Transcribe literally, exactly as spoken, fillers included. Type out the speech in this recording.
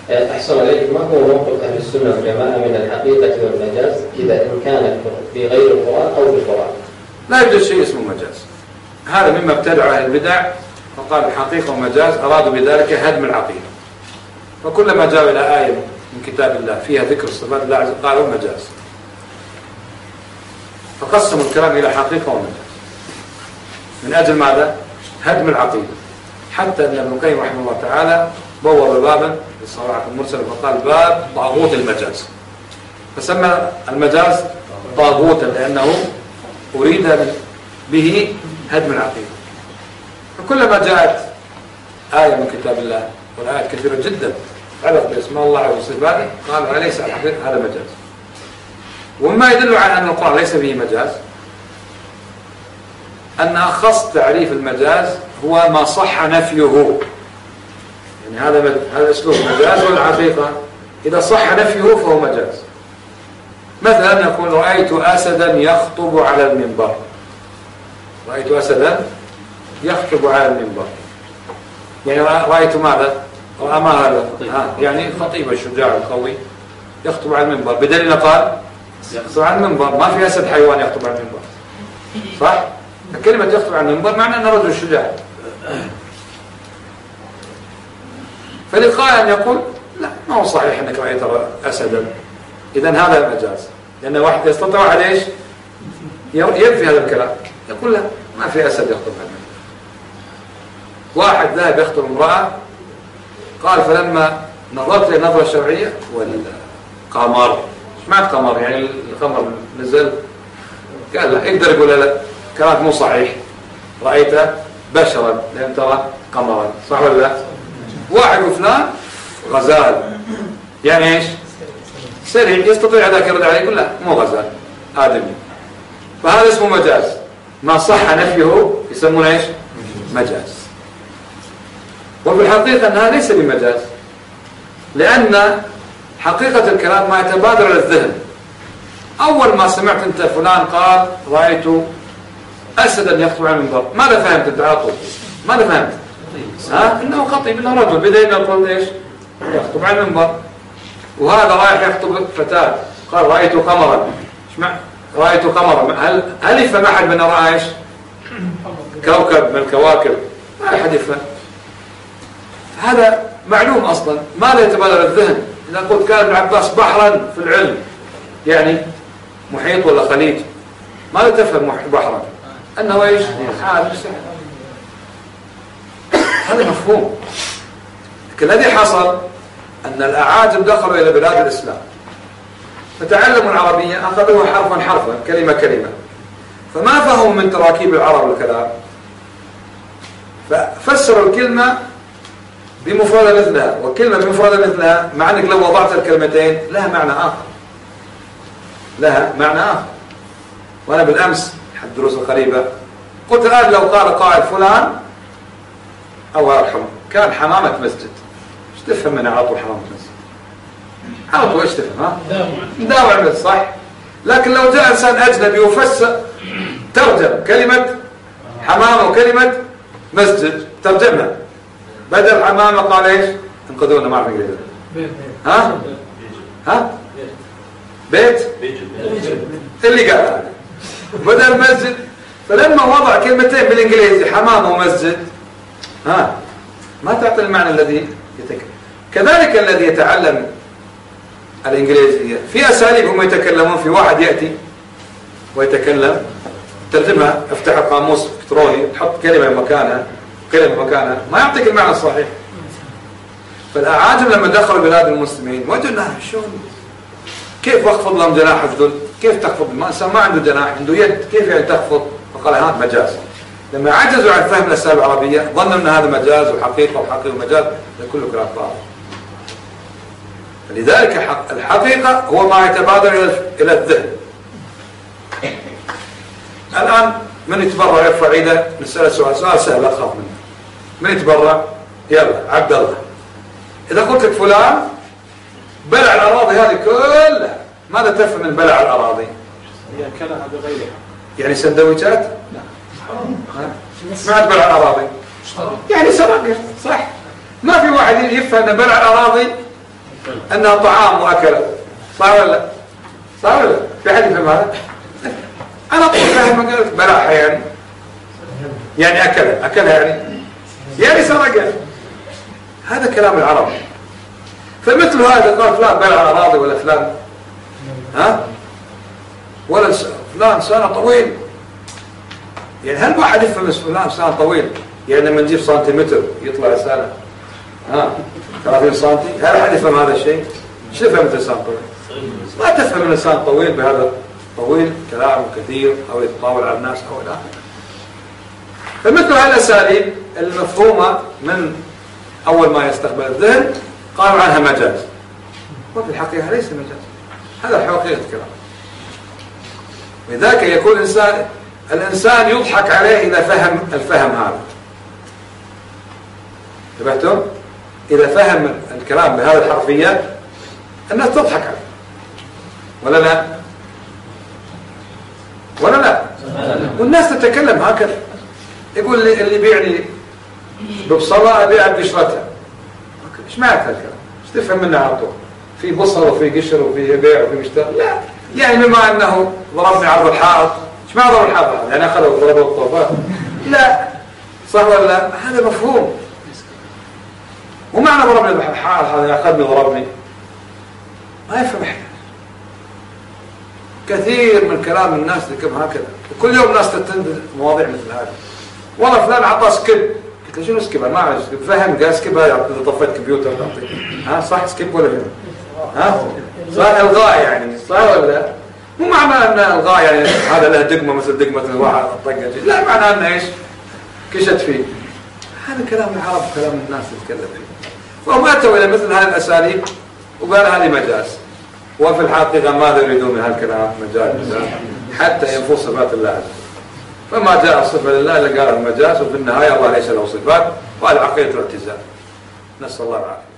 أحسن عليك، ما هو موقف أهل السنة والجماعة من الحقيقة والمجاز إذا إن كانت في غير القرآن أو بالقرآن؟ لا يوجد شيء اسمه مجاز، هذا مما ابتدعه أهل البدع وقال الحقيقة ومجاز، أرادوا بذلك هدم العقيدة. فكلما جاءوا إلى آية من كتاب الله فيها ذكر صفات الله عز وجل قالوا مجاز، فقسموا الكلام إلى حقيقة ومجاز من أجل ماذا؟ هدم العقيدة. حتى أن ابن القيم رحمه الله تعالى بوّر بابا للصواعق المرسلة فقال باب طاغوت المجاز، فسمى المجاز طاغوتا لأنه أريد به هدم العقيدة. فكلما جاءت آية من كتاب الله، والآيات كثيرة جدا علق باسم الله وصفاته، قالوا أليس الحقيقة هذا مجاز. ومما يدل على أن القرآن ليس فيه مجاز أن أخص تعريف المجاز هو ما صح نفيه. يعني هذا هذا أسلوب مجاز، والحقيقة إذا صح نفيه فهو مجاز. مثلا يقول رأيت أسدا يخطب على المنبر، رأيت أسدا يخطب على المنبر، يعني رأيت ماذا؟ رأى ما هذا؟ يعني خطيب الشجاع القوي يخطب على المنبر، بدليل قال يخطب على المنبر، ما في أسد حيوان يخطب على المنبر، صح؟ كلمة يخطب على المنبر معنى أنه رجل شجاع. فلقاء أن يقول لا، ما هو صحيح أنك رأيت أسدا، إذن هذا مجاز، لأن واحد يستطيع على إيش ينفي هذا الكلام، يقول لا، ما في أسد يخطب على المنبر. واحد ذهب يخطب امرأة، قال فلما نظرت للنظرة الشرعية والقمر، ايش معنى قمر؟ يعني القمر نزل، قال لا، يقدر يقول لا، كلامك مو صحيح، رأيت بشرا لم ترى قمرا، صح ولا لا؟ واحد وفلان غزال، يعني ايش؟ سريع، يستطيع ذاك يرد عليه يقول لا، مو غزال، آدمي. فهذا اسمه مجاز، ما صح نفيه يسمونه ايش؟ مجاز. وفي الحقيقة أنها ليس بمجاز، لأن حقيقة الكلام ما يتبادر إلى الذهن. أول ما سمعت أنت فلان قال رأيت أسدا يخطب على المنبر، ماذا فهمت أنت على طول؟ ماذا فهمت؟ ها؟ إنه خطيب، إنه رجل، بدأ إنه يقول إيش؟ يخطب على المنبر. وهذا رايح يخطب فتاة، قال رأيت قمرا، إيش معنى؟ رأيت قمرا، هل هل يفهم أحد من رأى إيش؟ كوكب من الكواكب؟ ما أحد يفهم. هذا معلوم أصلا، ماذا يتبادر الذهن؟ إذا قلت كان ابن عباس بحرا في العلم، يعني محيط ولا خليج، ماذا تفهم بحرا؟ أنه إيش؟ حال. هذا مفهوم. لكن الذي حصل أن الأعاجم دخلوا إلى بلاد الإسلام فتعلموا العربية، أخذوها حرفا حرفا، كلمة كلمة، فما فهموا من تراكيب العرب الكلام، ففسروا الكلمة بمفردة مثلها، وكلمة بمفردة مثلها، مع أنك لو وضعت الكلمتين لها معنى آخر، لها معنى آخر. وأنا بالأمس حد دروس القريبة قلت الآن لو قال قائل فلان أو أرحم كان حمامة مسجد، ايش تفهم من على طول حمامة مسجد؟ على طول ايش تفهم؟ ها؟ مداوع مسجد، صح؟ لكن لو جاء إنسان أجنبي وفسر ترجم كلمة حمامة وكلمة مسجد، ترجمها، بدل حمامة قال ايش؟ انقذونا، ما اعرف انجليزي. ها؟ ها؟ بيت؟ اللي قال هذا بدل مسجد. فلما وضع كلمتين بالانجليزي حمامة ومسجد، ها؟ ما تعطي المعنى الذي يتكلم. كذلك الذي يتعلم الانجليزية في اساليب هم يتكلمون، في واحد يأتي ويتكلم ترجمها، افتح القاموس الكتروني تحط كلمة مكانها كلمة مكانها، ما يعطيك المعنى الصحيح. فالأعاجم لما دخلوا بلاد المسلمين وجدوا لها شلون، كيف أخفض لهم جناح الذل؟ كيف تخفض؟ ما ما عنده جناح، عنده يد، كيف يعني تخفض؟ فقال هذا مجاز. لما عجزوا عن فهم الأساليب العربية ظنوا أن هذا مجاز وحقيقة وحقيقة ومجاز، ده كله كلام فاضي. فلذلك الحقيقة هو ما يتبادر إلى الذهن. الآن من يتبرع يرفع ايده، نسأل سؤال سؤال سهل لا تخاف منه. من يتبرع؟ يلا عبد الله. إذا قلت لك فلان بلع الأراضي هذه كلها، ماذا تفهم من بلع الأراضي؟ هي كلها بغيرها، يعني سندويشات؟ لا. ما بلع الأراضي؟ يعني سراقير، صح؟ ما في واحد يفهم أن بلع الأراضي أنها طعام وأكلة، صح ولا لا؟ صح ولا لا؟ في حد يفهم هذا؟ أنا أقول فاهم قلت بلعها يعني يعني أكلها أكلها يعني يعني سرقها. هذا كلام العرب. فمثل هذا قال فلان بلع أراضي ولا فلان ها ولا فلان سنة طويل، يعني هل واحد يفهم فلان سنة طويل يعني لما نجيب سنتيمتر يطلع سنة ها ثلاثين سنتي؟ هل أحد يفهم هذا الشيء؟ شو فهمت الإنسان طويل؟ ما تفهم الإنسان طويل بهذا طويل كلام كثير أو يتطاول على الناس أو لا. فمثل هذه الأساليب المفهومة من أول ما يستقبل الذهن قالوا عنها مجاز، وفي الحقيقة ليس مجاز، هذا حقيقة الكلام. لذلك يكون الإنسان الإنسان يضحك عليه إذا فهم الفهم هذا. انتبهتم؟ إذا فهم الكلام بهذه الحرفيات الناس تضحك عليه ولا لا؟ ولا لا؟ والناس تتكلم هكذا، يقول لي اللي يبيعني ببصلة أبيع بقشرتها. إيش معنى هالكلام؟ إيش تفهم منه على طول؟ في بصل وفي قشر وفي بيع وفي مشتري؟ لا، يعني بما أنه ضربني عرض الحائط، إيش معنى ضرب الحائط؟ يعني أخذه وضربه الطوفات؟ لا، صح ولا لا؟ هذا مفهوم. ومعنى ضربني الحائط هذا أخذني ضربني ما يفهم أحد. كثير من كلام الناس تكلم هكذا، كل يوم ناس تتندد مواضيع مثل هذه. والله فلان عطى سكيب، قلت له شنو سكيب؟ أنا ما أعرف سكيب. فهم قال سكيب هذا إذا طفيت كمبيوتر تعطيك ها صح سكيب ولا فهم؟ ها صح الغاء يعني صح ولا لا؟ مو معنى أن الغاء يعني هذا له دقمة مثل دقمة الواحد طقة، لا معنى أنه إيش؟ كشت فيه. هذا كلام العرب كلام الناس يتكلم فيه. وهم أتوا إلى مثل هذه الأساليب وقال هذه مجاز، وفي الحقيقة ماذا يريدون من هالكلام؟ مجاز حتى ينفوا صفات الله عز وجل. فما جاء الصفة لله إلا قال المجاز، وفي النهاية الله ليس له صفات، وهذا عقيدة الاعتزال. نسأل الله العافية.